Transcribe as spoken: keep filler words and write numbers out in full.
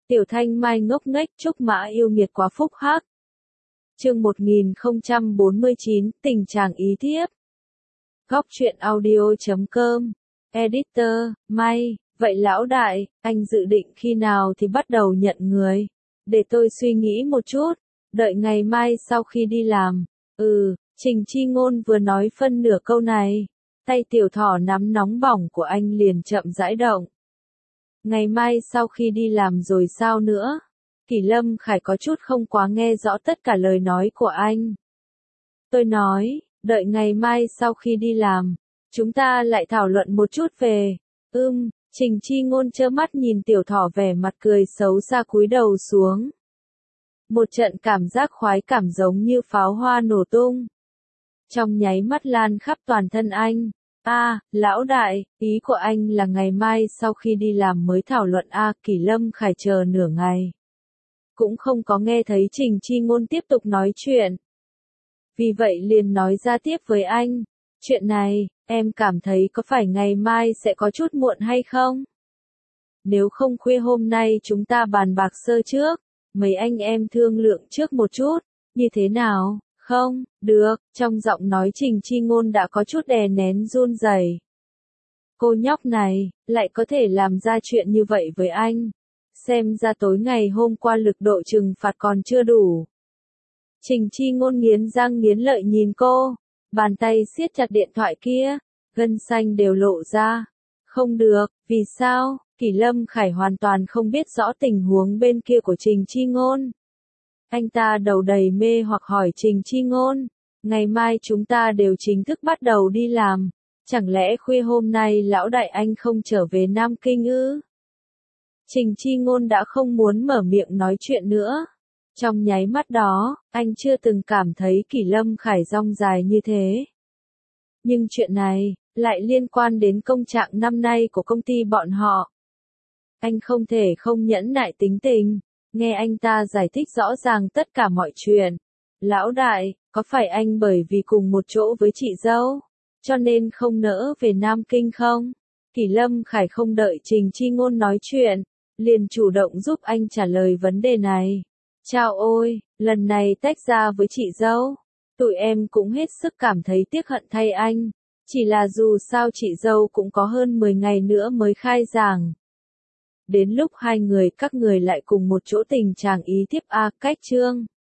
Tiểu Thanh Mai ngốc nghếch, Trúc Mã yêu nghiệt quá phúc hắc. Chương một nghìn không trăm bốn mươi chín, tình trạng ý thiếp. Góc truyện audio chấm com. Editor, May, vậy lão đại, anh dự định khi nào thì bắt đầu nhận người? Để tôi suy nghĩ một chút, đợi ngày mai sau khi đi làm. Ừ, Trình Chi Ngôn vừa nói phân nửa câu này, tay tiểu thỏ nắm nóng bỏng của anh liền chậm rãi động. Ngày mai sau khi đi làm rồi sao nữa? Kỷ Lâm Khải có chút không quá nghe rõ tất cả lời nói của anh. Tôi nói, đợi ngày mai sau khi đi làm, chúng ta lại thảo luận một chút về. Ưm, Trình Chi Ngôn trơ mắt nhìn tiểu thỏ vẻ mặt cười xấu xa cúi đầu xuống. Một trận cảm giác khoái cảm giống như pháo hoa nổ tung. Trong nháy mắt lan khắp toàn thân anh. A, à, lão đại, ý của anh là ngày mai sau khi đi làm mới thảo luận A. À, Kỷ Lâm Khải chờ nửa ngày. Cũng không có nghe thấy Trình Chi Ngôn tiếp tục nói chuyện. Vì vậy liền nói ra tiếp với anh. Chuyện này, em cảm thấy có phải ngày mai sẽ có chút muộn hay không? Nếu không khuya hôm nay chúng ta bàn bạc sơ trước, mấy anh em thương lượng trước một chút, như thế nào? Không, được, trong giọng nói Trình Chi Ngôn đã có chút đè nén run rẩy. Cô nhóc này, lại có thể làm ra chuyện như vậy với anh. Xem ra tối ngày hôm qua lực độ trừng phạt còn chưa đủ. Trình Chi Ngôn nghiến răng nghiến lợi nhìn cô, bàn tay siết chặt điện thoại kia, gân xanh đều lộ ra. Không được, vì sao? Kỷ Lâm Khải hoàn toàn không biết rõ tình huống bên kia của Trình Chi Ngôn. Anh ta đầu đầy mê hoặc hỏi Trình Chi Ngôn, ngày mai chúng ta đều chính thức bắt đầu đi làm, chẳng lẽ khuya hôm nay lão đại anh không trở về Nam Kinh ư? Trình Chi Ngôn đã không muốn mở miệng nói chuyện nữa. Trong nháy mắt đó, anh chưa từng cảm thấy Kỷ Lâm Khải dong dài như thế. Nhưng chuyện này, lại liên quan đến công trạng năm nay của công ty bọn họ. Anh không thể không nhẫn nại tính tình, nghe anh ta giải thích rõ ràng tất cả mọi chuyện. Lão đại, có phải anh bởi vì cùng một chỗ với chị dâu, cho nên không nỡ về Nam Kinh không? Kỷ Lâm Khải không đợi Trình Chi Ngôn nói chuyện, liền chủ động giúp anh trả lời vấn đề này. Chao ôi, lần này tách ra với chị dâu, tụi em cũng hết sức cảm thấy tiếc hận thay anh. Chỉ là dù sao chị dâu cũng có hơn mười ngày nữa mới khai giảng. Đến lúc hai người các người lại cùng một chỗ tình trạng ý thiếp A cách chương.